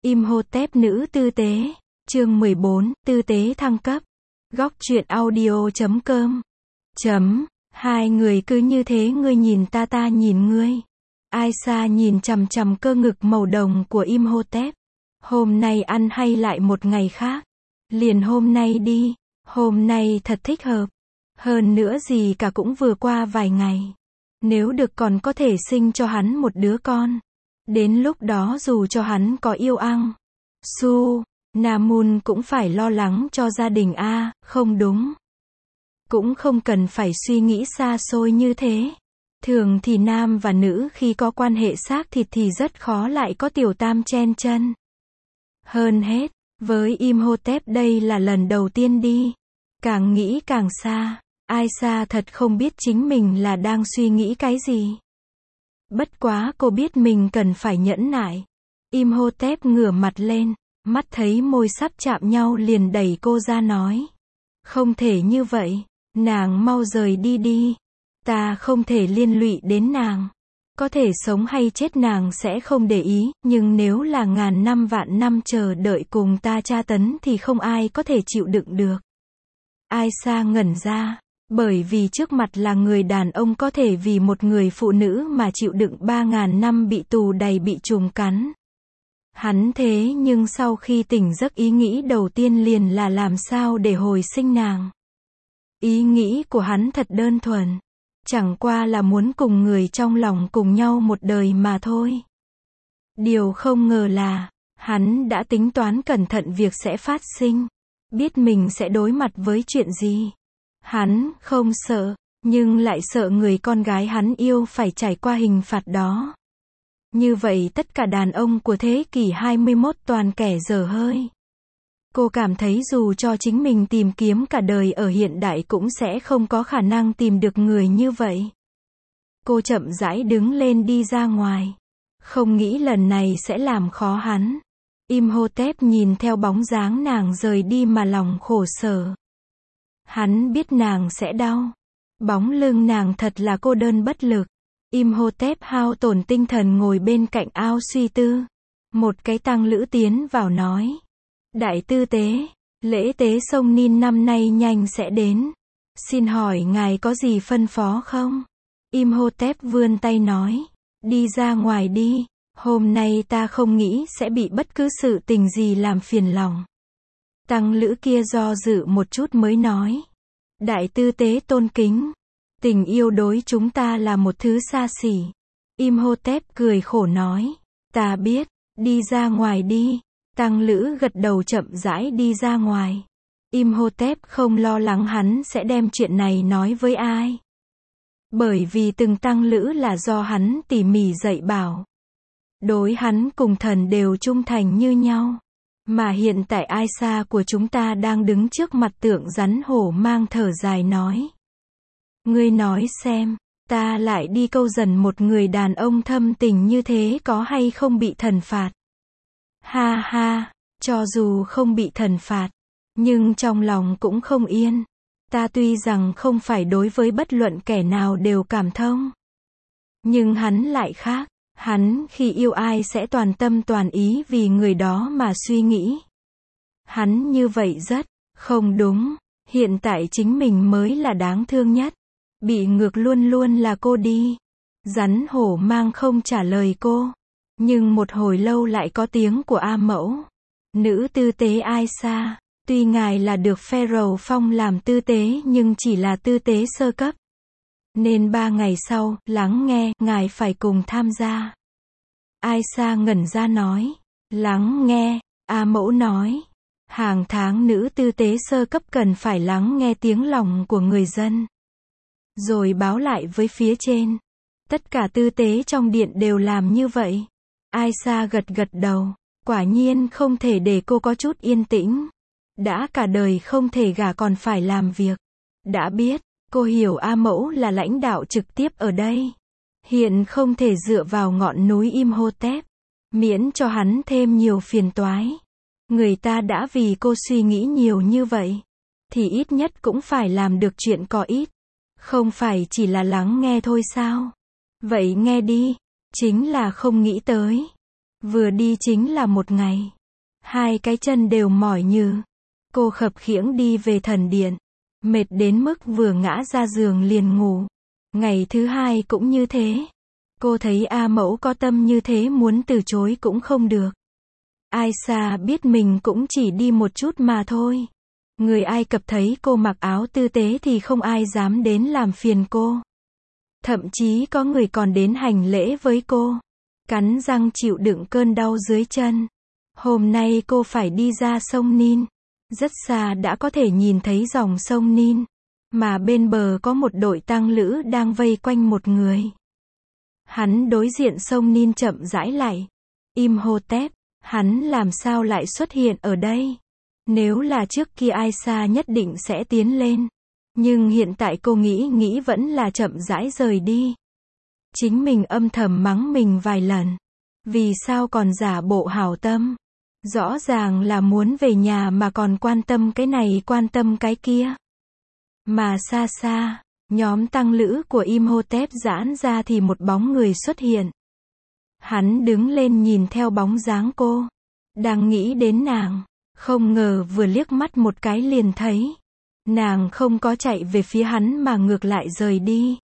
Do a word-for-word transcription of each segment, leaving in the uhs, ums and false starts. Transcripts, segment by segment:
Imhotep nữ tư tế, chương mười bốn, tư tế thăng cấp. Góc truyện audio chấm com. Chấm, hai người cứ như thế ngươi nhìn ta ta nhìn ngươi. Aisha nhìn chằm chằm cơ ngực màu đồng của Imhotep. Hôm nay ăn hay lại một ngày khác? Liền hôm nay đi, hôm nay thật thích hợp. Hơn nữa gì cả cũng vừa qua vài ngày. Nếu được còn có thể sinh cho hắn một đứa con. Đến lúc đó dù cho hắn có yêu ăn, Su, Namun cũng phải lo lắng cho gia đình a, không đúng. Cũng không cần phải suy nghĩ xa xôi như thế. Thường thì nam và nữ khi có quan hệ xác thịt thì rất khó lại có tiểu tam chen chân. Hơn hết, với Imhotep đây là lần đầu tiên đi. Càng nghĩ càng xa, Aisha thật không biết chính mình là đang suy nghĩ cái gì. Bất quá cô biết mình cần phải nhẫn nại. Imhotep ngửa mặt lên, mắt thấy môi sắp chạm nhau liền đẩy cô ra nói. Không thể như vậy, nàng mau rời đi đi. Ta không thể liên lụy đến nàng. Có thể sống hay chết nàng sẽ không để ý, nhưng nếu là ngàn năm vạn năm chờ đợi cùng ta tra tấn thì không ai có thể chịu đựng được. Aisha ngẩn ra. Bởi vì trước mặt là người đàn ông có thể vì một người phụ nữ mà chịu đựng ba ngàn năm bị tù đầy bị trùng cắn. Hắn thế nhưng sau khi tỉnh giấc ý nghĩ đầu tiên liền là làm sao để hồi sinh nàng. Ý nghĩ của hắn thật đơn thuần. Chẳng qua là muốn cùng người trong lòng cùng nhau một đời mà thôi. Điều không ngờ là, hắn đã tính toán cẩn thận việc sẽ phát sinh. Biết mình sẽ đối mặt với chuyện gì. Hắn không sợ, nhưng lại sợ người con gái hắn yêu phải trải qua hình phạt đó. Như vậy tất cả đàn ông của thế kỷ hai mươi mốt toàn kẻ dở hơi. Cô cảm thấy dù cho chính mình tìm kiếm cả đời ở hiện đại cũng sẽ không có khả năng tìm được người như vậy. Cô chậm rãi đứng lên đi ra ngoài. Không nghĩ lần này sẽ làm khó hắn. Imhotep nhìn theo bóng dáng nàng rời đi mà lòng khổ sở. Hắn biết nàng sẽ đau. Bóng lưng nàng thật là cô đơn bất lực. Imhotep hao tổn tinh thần ngồi bên cạnh ao suy tư. Một cái tăng lữ tiến vào nói. Đại tư tế, lễ tế sông Nin năm nay nhanh sẽ đến. Xin hỏi ngài có gì phân phó không? Imhotep vươn tay nói. Đi ra ngoài đi. Hôm nay ta không nghĩ sẽ bị bất cứ sự tình gì làm phiền lòng. Tăng lữ kia do dự một chút mới nói. Đại tư tế tôn kính. Tình yêu đối chúng ta là một thứ xa xỉ. Imhotep cười khổ nói. Ta biết, đi ra ngoài đi. Tăng lữ gật đầu chậm rãi đi ra ngoài. Imhotep không lo lắng hắn sẽ đem chuyện này nói với ai. Bởi vì từng tăng lữ là do hắn tỉ mỉ dạy bảo. Đối hắn cùng thần đều trung thành như nhau. Mà hiện tại Aisha của chúng ta đang đứng trước mặt tượng rắn hổ mang thở dài nói. Ngươi nói xem, ta lại đi câu dần một người đàn ông thâm tình như thế có hay không bị thần phạt? Ha ha, cho dù không bị thần phạt, nhưng trong lòng cũng không yên. Ta tuy rằng không phải đối với bất luận kẻ nào đều cảm thông. Nhưng hắn lại khác. Hắn khi yêu ai sẽ toàn tâm toàn ý vì người đó mà suy nghĩ. Hắn như vậy rất không đúng. Hiện tại chính mình mới là đáng thương nhất. Bị ngược luôn luôn là cô đi. Rắn hổ mang không trả lời cô. Nhưng một hồi lâu lại có tiếng của A Mẫu. Nữ tư tế Aisha. Tuy ngài là được Pharaoh phong làm tư tế nhưng chỉ là tư tế sơ cấp. Nên ba ngày sau, lắng nghe, ngài phải cùng tham gia. Aisha ngẩn ra nói. Lắng nghe, A Mẫu nói. Hàng tháng nữ tư tế sơ cấp cần phải lắng nghe tiếng lòng của người dân. Rồi báo lại với phía trên. Tất cả tư tế trong điện đều làm như vậy. Aisha gật gật đầu. Quả nhiên không thể để cô có chút yên tĩnh. Đã cả đời không thể gả còn phải làm việc. Đã biết. Cô hiểu A Mẫu là lãnh đạo trực tiếp ở đây. Hiện không thể dựa vào ngọn núi Imhotep. Miễn cho hắn thêm nhiều phiền toái. Người ta đã vì cô suy nghĩ nhiều như vậy. Thì ít nhất cũng phải làm được chuyện có ít. Không phải chỉ là lắng nghe thôi sao? Vậy nghe đi. Chính là không nghĩ tới. Vừa đi chính là một ngày. Hai cái chân đều mỏi nhừ. Cô khập khiễng đi về thần điện. Mệt đến mức vừa ngã ra giường liền ngủ. Ngày thứ hai cũng như thế. Cô thấy A Mẫu có tâm như thế muốn từ chối cũng không được. Aisha biết mình cũng chỉ đi một chút mà thôi. Người Ai Cập thấy cô mặc áo tư tế thì không ai dám đến làm phiền cô. Thậm chí có người còn đến hành lễ với cô. Cắn răng chịu đựng cơn đau dưới chân. Hôm nay cô phải đi ra sông Nin. Rất xa đã có thể nhìn thấy dòng sông Nin. Mà bên bờ có một đội tăng lữ đang vây quanh một người. Hắn đối diện sông Nin chậm rãi lại. Imhotep, hắn làm sao lại xuất hiện ở đây? Nếu là trước kia Aisha nhất định sẽ tiến lên. Nhưng hiện tại cô nghĩ nghĩ vẫn là chậm rãi rời đi. Chính mình âm thầm mắng mình vài lần. Vì sao còn giả bộ hảo tâm? Rõ ràng là muốn về nhà mà còn quan tâm cái này quan tâm cái kia. Mà xa xa, nhóm tăng lữ của Imhotep giãn ra thì một bóng người xuất hiện. Hắn đứng lên nhìn theo bóng dáng cô. Đang nghĩ đến nàng. Không ngờ vừa liếc mắt một cái liền thấy. Nàng không có chạy về phía hắn mà ngược lại rời đi.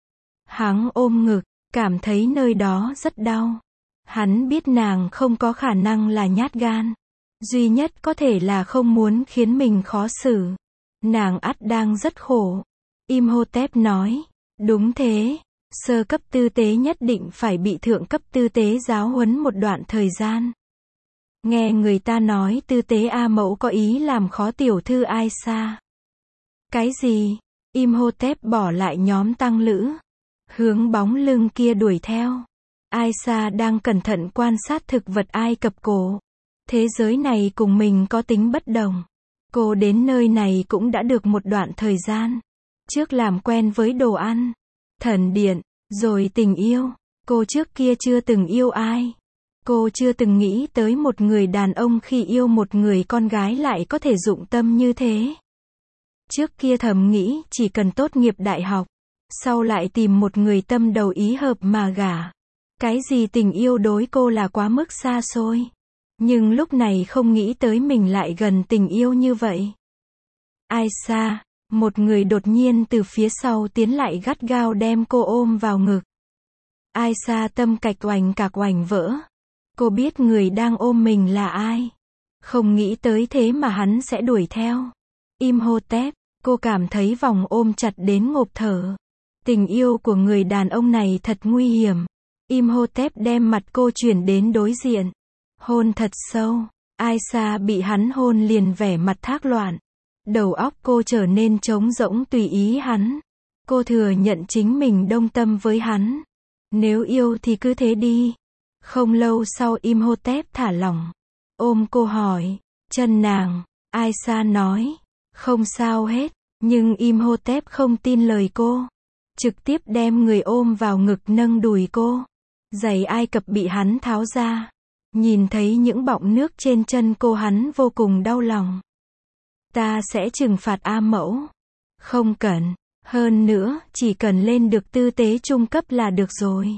Hắn ôm ngực, cảm thấy nơi đó rất đau. Hắn biết nàng không có khả năng là nhát gan. Duy nhất có thể là không muốn khiến mình khó xử. Nàng ắt đang rất khổ. Imhotep nói, đúng thế, sơ cấp tư tế nhất định phải bị thượng cấp tư tế giáo huấn một đoạn thời gian. Nghe người ta nói tư tế A Mẫu có ý làm khó tiểu thư Aisha. Cái gì? Imhotep bỏ lại nhóm tăng lữ. Hướng bóng lưng kia đuổi theo. Aisha đang cẩn thận quan sát thực vật Ai Cập cổ. Thế giới này cùng mình có tính bất đồng. Cô đến nơi này cũng đã được một đoạn thời gian. Trước làm quen với đồ ăn, thần điện, rồi tình yêu. Cô trước kia chưa từng yêu ai. Cô chưa từng nghĩ tới một người đàn ông khi yêu một người con gái lại có thể dụng tâm như thế. Trước kia thầm nghĩ chỉ cần tốt nghiệp đại học, sau lại tìm một người tâm đầu ý hợp mà gả. Cái gì tình yêu đối cô là quá mức xa xôi. Nhưng lúc này không nghĩ tới mình lại gần tình yêu như vậy. Aisha, một người đột nhiên từ phía sau tiến lại gắt gao đem cô ôm vào ngực. Aisha tâm cạch oành cạc oành vỡ. Cô biết người đang ôm mình là ai. Không nghĩ tới thế mà hắn sẽ đuổi theo. Imhotep, cô cảm thấy vòng ôm chặt đến ngộp thở. Tình yêu của người đàn ông này thật nguy hiểm. Imhotep đem mặt cô chuyển đến đối diện. Hôn thật sâu. Aisha bị hắn hôn liền vẻ mặt thác loạn. Đầu óc cô trở nên trống rỗng tùy ý hắn. Cô thừa nhận chính mình đông tâm với hắn. Nếu yêu thì cứ thế đi. Không lâu sau Imhotep thả lỏng. Ôm cô hỏi. Chân nàng. Aisha nói. Không sao hết. Nhưng Imhotep không tin lời cô. Trực tiếp đem người ôm vào ngực nâng đùi cô. Giày Ai Cập bị hắn tháo ra. Nhìn thấy những bọng nước trên chân cô hắn vô cùng đau lòng. Ta sẽ trừng phạt A Mẫu. Không cần. Hơn nữa, chỉ cần lên được tư tế trung cấp là được rồi.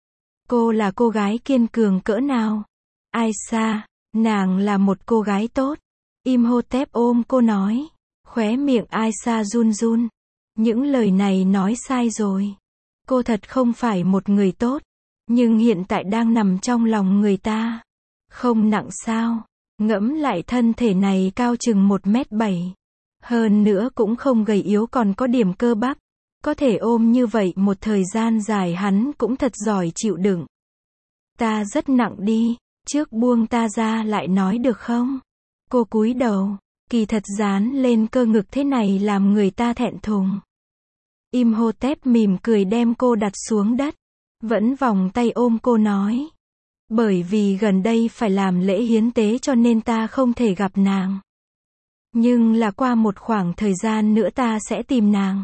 Cô là cô gái kiên cường cỡ nào? Aisha, nàng là một cô gái tốt. Imhotep ôm cô nói. Khóe miệng Aisha run run. Những lời này nói sai rồi. Cô thật không phải một người tốt. Nhưng hiện tại đang nằm trong lòng người ta. Không nặng sao. Ngẫm lại thân thể này cao chừng một mét bảy. Hơn nữa cũng không gầy yếu còn có điểm cơ bắp. Có thể ôm như vậy một thời gian dài hắn cũng thật giỏi chịu đựng. Ta rất nặng đi. Trước buông ta ra lại nói được không? Cô cúi đầu. Kỳ thật dán lên cơ ngực thế này làm người ta thẹn thùng. Imhotep mỉm cười đem cô đặt xuống đất. Vẫn vòng tay ôm cô nói. Bởi vì gần đây phải làm lễ hiến tế cho nên ta không thể gặp nàng. Nhưng là qua một khoảng thời gian nữa ta sẽ tìm nàng.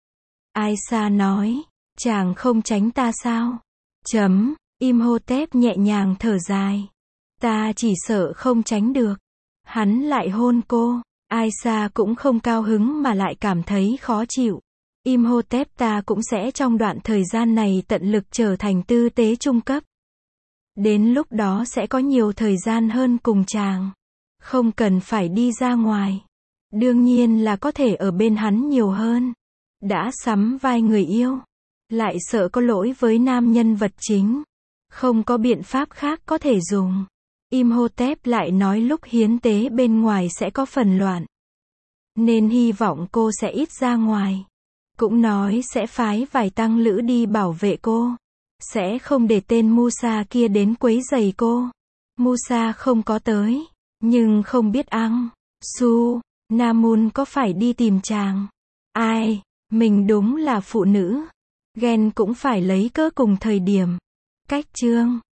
Aisha nói. Chàng không tránh ta sao? Chấm. Imhotep nhẹ nhàng thở dài. Ta chỉ sợ không tránh được. Hắn lại hôn cô. Aisha cũng không cao hứng mà lại cảm thấy khó chịu. Imhotep ta cũng sẽ trong đoạn thời gian này tận lực trở thành tư tế trung cấp. Đến lúc đó sẽ có nhiều thời gian hơn cùng chàng. Không cần phải đi ra ngoài. Đương nhiên là có thể ở bên hắn nhiều hơn. Đã sắm vai người yêu. Lại sợ có lỗi với nam nhân vật chính. Không có biện pháp khác có thể dùng. Imhotep lại nói lúc hiến tế bên ngoài sẽ có phần loạn. Nên hy vọng cô sẽ ít ra ngoài. Cũng nói sẽ phái vài tăng lữ đi bảo vệ cô. Sẽ không để tên Musa kia đến quấy rầy cô. Musa không có tới. Nhưng không biết ăn. Su, Namun có phải đi tìm chàng? Ai? Mình đúng là phụ nữ. Ghen cũng phải lấy cớ cùng thời điểm. Cách chương